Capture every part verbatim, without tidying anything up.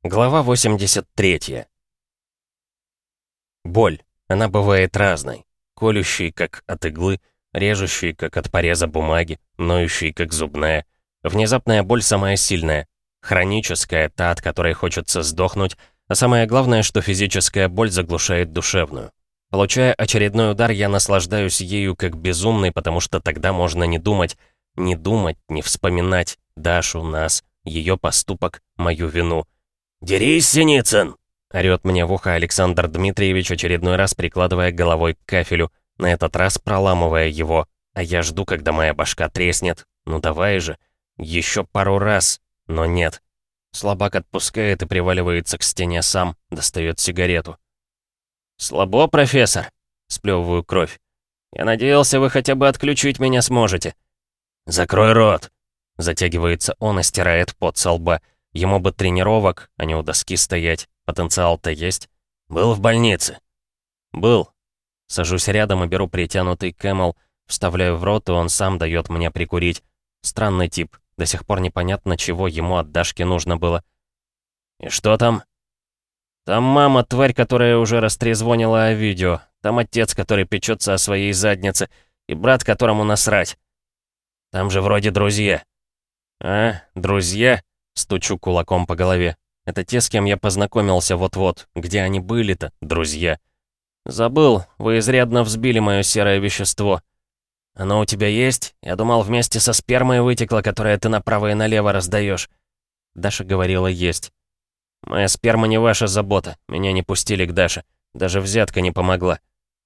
Глава восемьдесят третья. Боль. Она бывает разной. Колющей, как от иглы, режущей, как от пореза бумаги, ноющей, как зубная. Внезапная боль самая сильная. Хроническая, та, от которой хочется сдохнуть. А самое главное, что физическая боль заглушает душевную. Получая очередной удар, я наслаждаюсь ею как безумный, потому что тогда можно не думать, не думать, не вспоминать Дашу, нас, ее поступок, мою вину. «Дерись, Синицын!» — орёт мне в ухо Александр Дмитриевич, очередной раз прикладывая головой к кафелю, на этот раз проламывая его. А я жду, когда моя башка треснет. Ну давай же. Еще пару раз. Но нет. Слабак отпускает и приваливается к стене сам, достает сигарету. «Слабо, профессор?» — сплёвываю кровь. «Я надеялся, вы хотя бы отключить меня сможете». «Закрой рот!» — затягивается он и стирает пот со лба. Ему бы тренировок, а не у доски стоять. Потенциал-то есть. Был в больнице? Был. Сажусь рядом и беру притянутый Кэмэл, вставляю в рот, и он сам дает мне прикурить. Странный тип. До сих пор непонятно, чего ему от Дашки нужно было. «И что там?» «Там мама, тварь, которая уже растрезвонила о видео. Там отец, который печется о своей заднице. И брат, которому насрать. Там же вроде друзья». «А, друзья?» Стучу кулаком по голове. Это те, с кем я познакомился вот-вот. Где они были-то, друзья? Забыл, вы изрядно взбили мое серое вещество. Оно у тебя есть? Я думал, вместе со спермой вытекло, которое ты направо и налево раздаешь. Даша говорила, есть. Моя сперма не ваша забота. Меня не пустили к Даше. Даже взятка не помогла.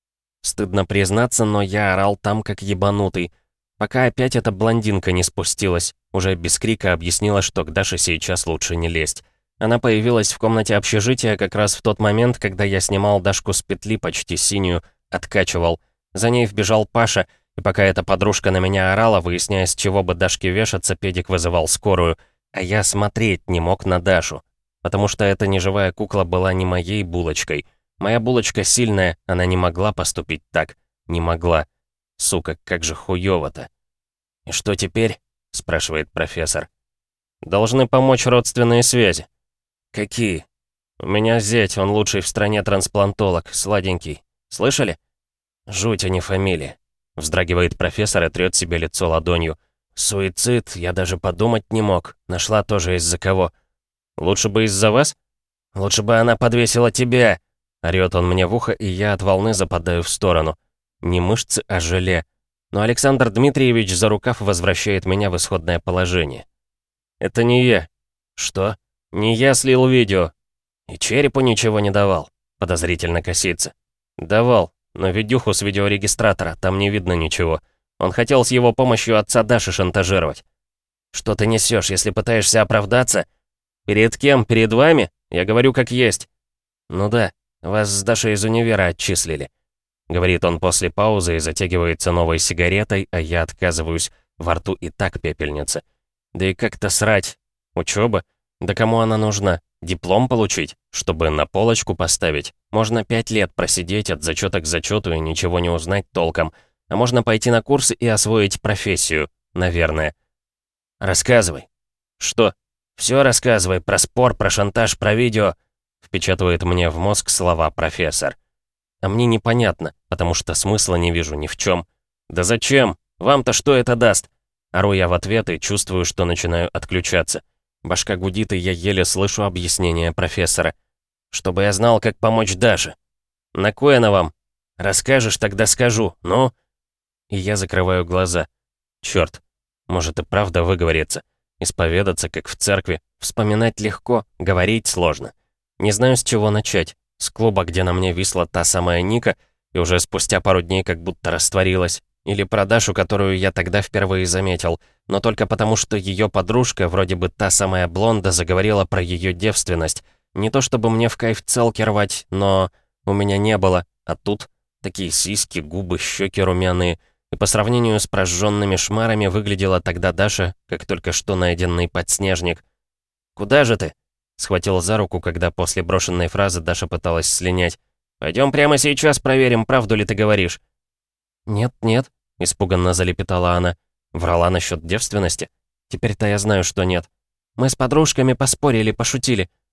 Стыдно признаться, но я орал там, как ебанутый. Пока опять эта блондинка не спустилась. Уже без крика объяснила, что к Даше сейчас лучше не лезть. Она появилась в комнате общежития как раз в тот момент, когда я снимал Дашку с петли, почти синюю, откачивал. За ней вбежал Паша, и пока эта подружка на меня орала, выясняя, с чего бы Дашке вешаться, педик вызывал скорую. А я смотреть не мог на Дашу. Потому что эта неживая кукла была не моей булочкой. Моя булочка сильная, она не могла поступить так. Не могла. Сука, как же хуёво-то. «И что теперь?» — спрашивает профессор. «Должны помочь родственные связи». «Какие?» «У меня зять, он лучший в стране трансплантолог, сладенький. Слышали?» «Жуть, а не фамилия», — вздрагивает профессор и трёт себе лицо ладонью. «Суицид, я даже подумать не мог. Нашла тоже из-за кого». «Лучше бы из-за вас?» «Лучше бы она подвесила тебя», — орёт он мне в ухо, и я от волны западаю в сторону. Не мышцы, а желе. Но Александр Дмитриевич за рукав возвращает меня в исходное положение. «Это не я». «Что?» «Не я слил видео». «И черепу ничего не давал?» Подозрительно косится. «Давал, но видюху с видеорегистратора, там не видно ничего. Он хотел с его помощью отца Даши шантажировать». «Что ты несешь, если пытаешься оправдаться?» «Перед кем? Перед вами? Я говорю как есть». «Ну да, вас с Дашей из универа отчислили», — говорит он после паузы и затягивается новой сигаретой, а я отказываюсь, во рту и так пепельница. Да и как-то срать. Учеба? Да кому она нужна? Диплом получить? Чтобы на полочку поставить? Можно пять лет просидеть от зачета к зачету и ничего не узнать толком. А можно пойти на курсы и освоить профессию. Наверное. «Рассказывай». «Что?» «Все рассказывай про спор, про шантаж, про видео», — впечатывает мне в мозг слова профессор. А мне непонятно, потому что смысла не вижу ни в чем. «Да зачем? Вам-то что это даст?» Ору я в ответ и чувствую, что начинаю отключаться. Башка гудит, и я еле слышу объяснение профессора. «Чтобы я знал, как помочь Даше». «На кой она вам?» «Расскажешь, тогда скажу, ну?» И я закрываю глаза. Черт, может и правда выговориться. Исповедаться, как в церкви. Вспоминать легко, говорить сложно. Не знаю, с чего начать. С клуба, где на мне висла та самая Ника, и уже спустя пару дней как будто растворилась. Или про Дашу, которую я тогда впервые заметил. Но только потому, что ее подружка, вроде бы та самая блонда, заговорила про ее девственность. Не то чтобы мне в кайф целки рвать, но у меня не было. А тут такие сиськи, губы, щеки румяные. И по сравнению с прожженными шмарами выглядела тогда Даша, как только что найденный подснежник. «Куда же ты?» Схватил за руку, когда после брошенной фразы Даша пыталась слинять. «Пойдем прямо сейчас проверим, правду ли ты говоришь». «Нет, нет», — испуганно залепетала она. Врала насчет девственности. Теперь-то я знаю, что нет. Мы с подружками поспорили, пошутили.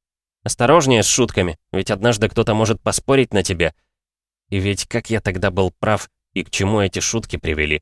Осторожнее с шутками, ведь однажды кто-то может поспорить на тебя. И ведь как я тогда был прав, и к чему эти шутки привели?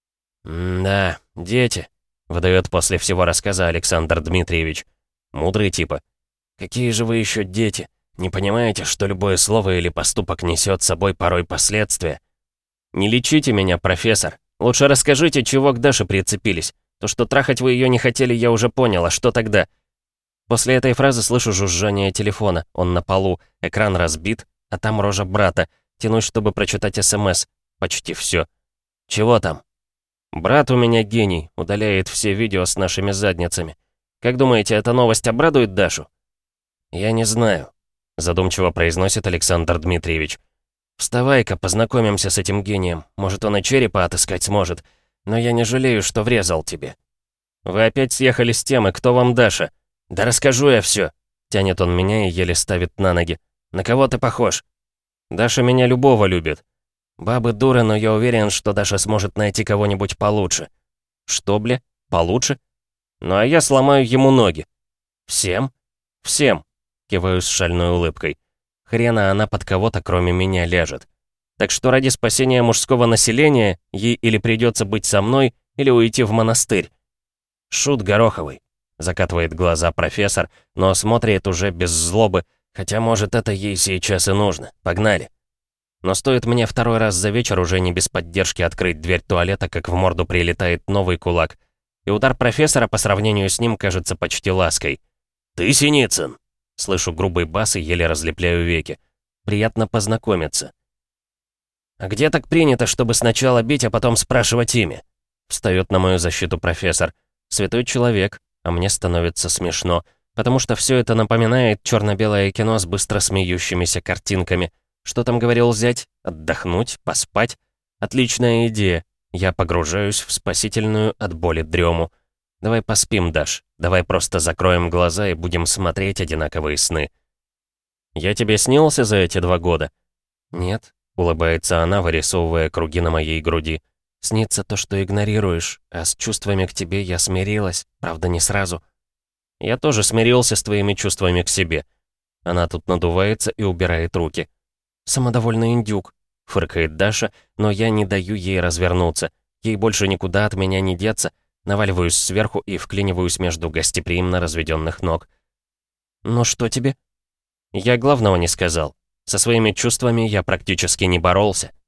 «М-да, дети», — выдает после всего рассказа Александр Дмитриевич. Мудрый типа. «Какие же вы еще дети? Не понимаете, что любое слово или поступок несет с собой порой последствия? Не лечите меня, профессор. Лучше расскажите, чего к Даше прицепились. То, что трахать вы ее не хотели, я уже понял, а что тогда?» После этой фразы слышу жужжание телефона. Он на полу, экран разбит, а там рожа брата. Тянусь, чтобы прочитать СМС. Почти все. «Чего там?» «Брат у меня гений, удаляет все видео с нашими задницами. Как думаете, эта новость обрадует Дашу?» «Я не знаю», — задумчиво произносит Александр Дмитриевич. «Вставай-ка, познакомимся с этим гением. Может, он и черепа отыскать сможет. Но я не жалею, что врезал тебе». «Вы опять съехали с темы, кто вам Даша?» «Да расскажу я все. Тянет он меня и еле ставит на ноги. «На кого ты похож?» «Даша меня любого любит». «Бабы дуры, но я уверен, что Даша сможет найти кого-нибудь получше». «Что, бля? Получше?» «Ну а я сломаю ему ноги». «Всем?» «Всем», — киваю с шальной улыбкой. «Хрена она под кого-то, кроме меня, ляжет. Так что ради спасения мужского населения ей или придется быть со мной, или уйти в монастырь». «Шут Гороховый», — закатывает глаза профессор, но смотрит уже без злобы, хотя, может, это ей сейчас и нужно. Погнали. Но стоит мне второй раз за вечер уже не без поддержки открыть дверь туалета, как в морду прилетает новый кулак. И удар профессора по сравнению с ним кажется почти лаской. «Ты Синицын!» Слышу грубый бас и еле разлепляю веки. Приятно познакомиться. «А где так принято, чтобы сначала бить, а потом спрашивать имя?» Встает на мою защиту профессор. Святой человек, а мне становится смешно, потому что все это напоминает черно-белое кино с быстро смеющимися картинками. Что там говорил зять? Отдохнуть? Поспать? Отличная идея. Я погружаюсь в спасительную от боли дрему. Давай поспим, Даш. Давай просто закроем глаза и будем смотреть одинаковые сны. «Я тебе снился за эти два года?» «Нет», — улыбается она, вырисовывая круги на моей груди. «Снится то, что игнорируешь, а с чувствами к тебе я смирилась, правда, не сразу». «Я тоже смирился с твоими чувствами к себе». Она тут надувается и убирает руки. «Самодовольный индюк», — фыркает Даша, но я не даю ей развернуться. Ей больше никуда от меня не деться. Наваливаюсь сверху и вклиниваюсь между гостеприимно разведенных ног. «Ну что тебе?» Я главного не сказал. Со своими чувствами я практически не боролся.